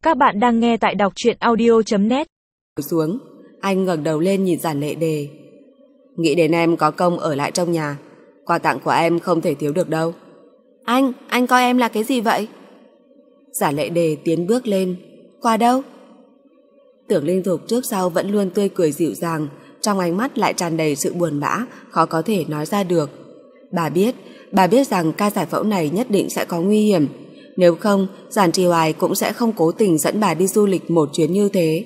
Các bạn đang nghe tại đọc truyện audio.net. Xuống, anh ngẩng đầu lên nhìn Giản Lệ Đề. Nghĩ đến em có công ở lại trong nhà, quà tặng của em không thể thiếu được đâu. Anh coi em là cái gì vậy? Giản Lệ Đề tiến bước lên. Quà đâu? Tưởng Linh Thục trước sau vẫn luôn tươi cười dịu dàng, trong ánh mắt lại tràn đầy sự buồn bã, khó có thể nói ra được. Bà biết rằng ca giải phẫu này nhất định sẽ có nguy hiểm. Nếu không, Giản Trì Hoài cũng sẽ không cố tình dẫn bà đi du lịch một chuyến như thế.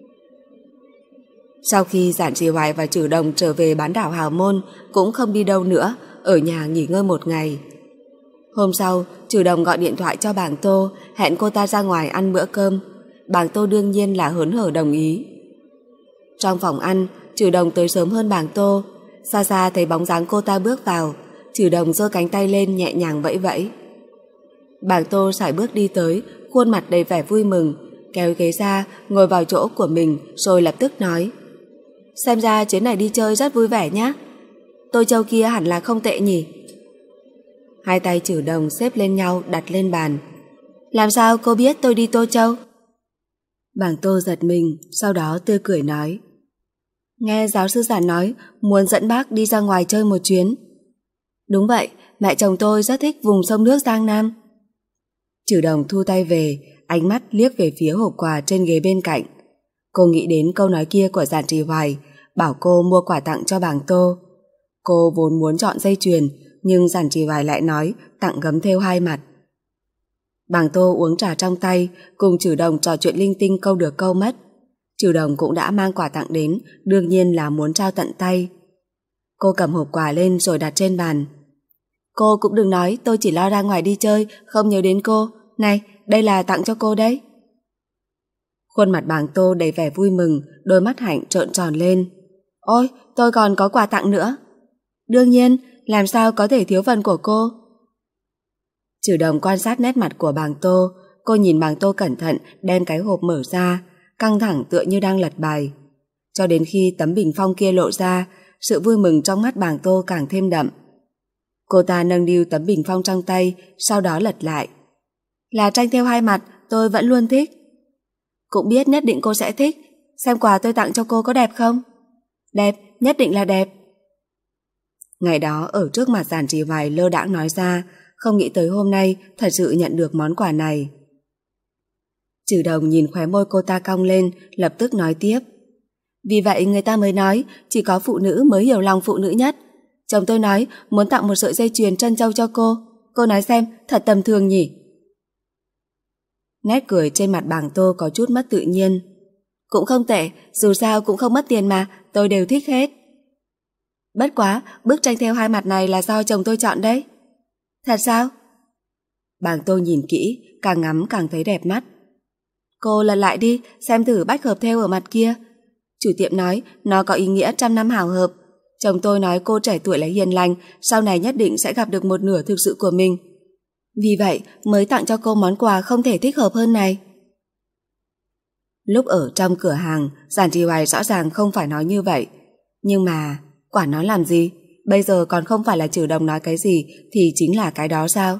Sau khi Giản Trì Hoài và Trử Đồng trở về bán đảo Hào Môn, cũng không đi đâu nữa, ở nhà nghỉ ngơi một ngày. Hôm sau, Trử Đồng gọi điện thoại cho Bàng Tô, hẹn cô ta ra ngoài ăn bữa cơm. Bàng Tô đương nhiên là hớn hở đồng ý. Trong phòng ăn, Trử Đồng tới sớm hơn Bàng Tô. Xa xa thấy bóng dáng cô ta bước vào, Trử Đồng giơ cánh tay lên nhẹ nhàng vẫy vẫy. Bàng Tô sải bước đi tới, khuôn mặt đầy vẻ vui mừng, kéo ghế ra, ngồi vào chỗ của mình rồi lập tức nói: Xem ra chuyến này đi chơi rất vui vẻ nhá. Tô Châu kia hẳn là không tệ nhỉ? Hai tay Trử Đồng xếp lên nhau đặt lên bàn. Làm sao cô biết tôi đi Tô Châu? Bàng Tô giật mình, sau đó tươi cười nói: Nghe giáo sư Giản nói muốn dẫn bác đi ra ngoài chơi một chuyến. Đúng vậy, mẹ chồng tôi rất thích vùng sông nước Giang Nam. Trử Đồng thu tay về, ánh mắt liếc về phía hộp quà trên ghế bên cạnh. Cô nghĩ đến câu nói kia của Giản Trì Hoài, bảo cô mua quà tặng cho Bàng Tô. Cô vốn muốn chọn dây chuyền, nhưng Giản Trì Hoài lại nói tặng gấm thêu 2 mặt. Bàng Tô uống trà trong tay, cùng Trử Đồng trò chuyện linh tinh câu được câu mất. Trử Đồng cũng đã mang quà tặng đến, đương nhiên là muốn trao tận tay. Cô cầm hộp quà lên rồi đặt trên bàn. Cô cũng đừng nói tôi chỉ lo ra ngoài đi chơi, không nhớ đến cô. Này, đây là tặng cho cô đấy. Khuôn mặt Bàng Tô đầy vẻ vui mừng, đôi mắt hạnh trợn tròn lên. Ôi, tôi còn có quà tặng nữa. Đương nhiên, làm sao có thể thiếu phần của cô. Trử Đồng quan sát nét mặt của Bàng Tô. Cô nhìn Bàng Tô cẩn thận đem cái hộp mở ra, căng thẳng tựa như đang lật bài. Cho đến khi tấm bình phong kia lộ ra, sự vui mừng trong mắt Bàng Tô càng thêm đậm. Cô ta nâng niu tấm bình phong trong tay, sau đó lật lại. Là tranh thêu 2 mặt, tôi vẫn luôn thích. Cũng biết nhất định cô sẽ thích. Xem quà tôi tặng cho cô có đẹp không? Đẹp, nhất định là đẹp. Ngày đó ở trước mặt Giản Trì Hoài lơ đãng nói ra, không nghĩ tới hôm nay thật sự nhận được món quà này. Trử Đồng nhìn khóe môi cô ta cong lên, lập tức nói tiếp. Vì vậy người ta mới nói chỉ có phụ nữ mới hiểu lòng phụ nữ nhất. Chồng tôi nói muốn tặng một sợi dây chuyền trân châu cho cô. Cô nói xem, thật tầm thường nhỉ? Nét cười trên mặt Bàng Tô có chút mất tự nhiên. Cũng không tệ, dù sao cũng không mất tiền mà, tôi đều thích hết. Bất quá, bức tranh thêu 2 mặt này là do chồng tôi chọn đấy. Thật sao? Bàng Tô nhìn kỹ, càng ngắm càng thấy đẹp mắt. Cô lật lại đi, xem thử bách hợp thêu ở mặt kia. Chủ tiệm nói nó có ý nghĩa 100 năm hảo hợp. Chồng tôi nói cô trẻ tuổi là hiền lành, sau này nhất định sẽ gặp được một nửa thực sự của mình. Vì vậy mới tặng cho cô món quà không thể thích hợp hơn này. Lúc ở trong cửa hàng, Giản Trì Hoài rõ ràng không phải nói như vậy. Nhưng mà, quản nó làm gì? Bây giờ còn không phải là Trử Đồng nói cái gì thì chính là cái đó sao?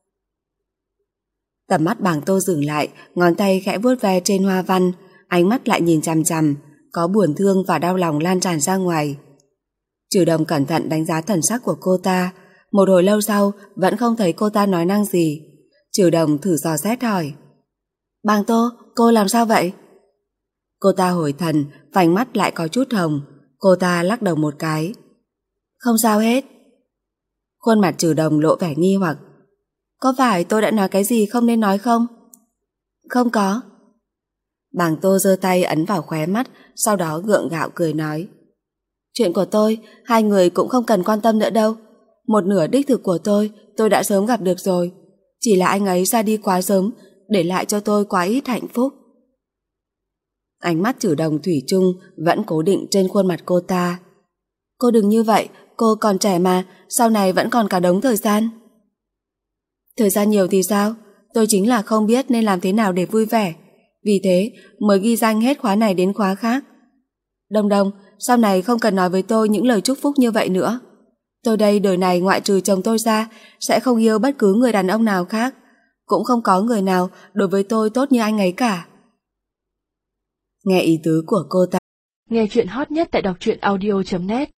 Tầm mắt Bàng Tô dừng lại, ngón tay khẽ vuốt ve trên hoa văn, ánh mắt lại nhìn chằm chằm, có buồn thương và đau lòng lan tràn ra ngoài. Trử Đồng cẩn thận đánh giá thần sắc của cô ta. Một hồi lâu sau vẫn không thấy cô ta nói năng gì. Trử Đồng thử dò xét hỏi: Bàng Tô, cô làm sao vậy? Cô ta hồi thần, vành mắt lại có chút hồng. Cô ta lắc đầu một cái. Không sao hết. Khuôn mặt Trử Đồng lộ vẻ nghi hoặc. Có phải tôi đã nói cái gì không nên nói không? Không có. Bàng Tô giơ tay ấn vào khóe mắt, sau đó gượng gạo cười nói: Chuyện của tôi, hai người cũng không cần quan tâm nữa đâu. Một nửa đích thực của tôi đã sớm gặp được rồi. Chỉ là anh ấy ra đi quá sớm, để lại cho tôi quá ít hạnh phúc. Ánh mắt Trử Đồng thủy chung vẫn cố định trên khuôn mặt cô ta. Cô đừng như vậy, cô còn trẻ mà, sau này vẫn còn cả đống thời gian. Thời gian nhiều thì sao? Tôi chính là không biết nên làm thế nào để vui vẻ. Vì thế mới ghi danh hết khóa này đến khóa khác. Đồng Đồng, sau này không cần nói với tôi những lời chúc phúc như vậy nữa. Tôi đây đời này ngoại trừ chồng tôi ra sẽ không yêu bất cứ người đàn ông nào khác. Cũng không có người nào đối với tôi tốt như anh ấy cả. nghe ý tứ của cô ta. Nghe chuyện hot nhất tại đọc truyện audio.net